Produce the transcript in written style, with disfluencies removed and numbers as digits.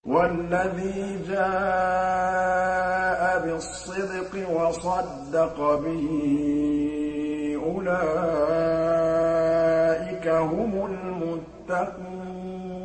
وَالَّذِي جَاءَ بِالصِّدْقِ وَصَدَّقَ بِهِ أُولَٰئِكَ هُمُ الْمُتَّقُونَ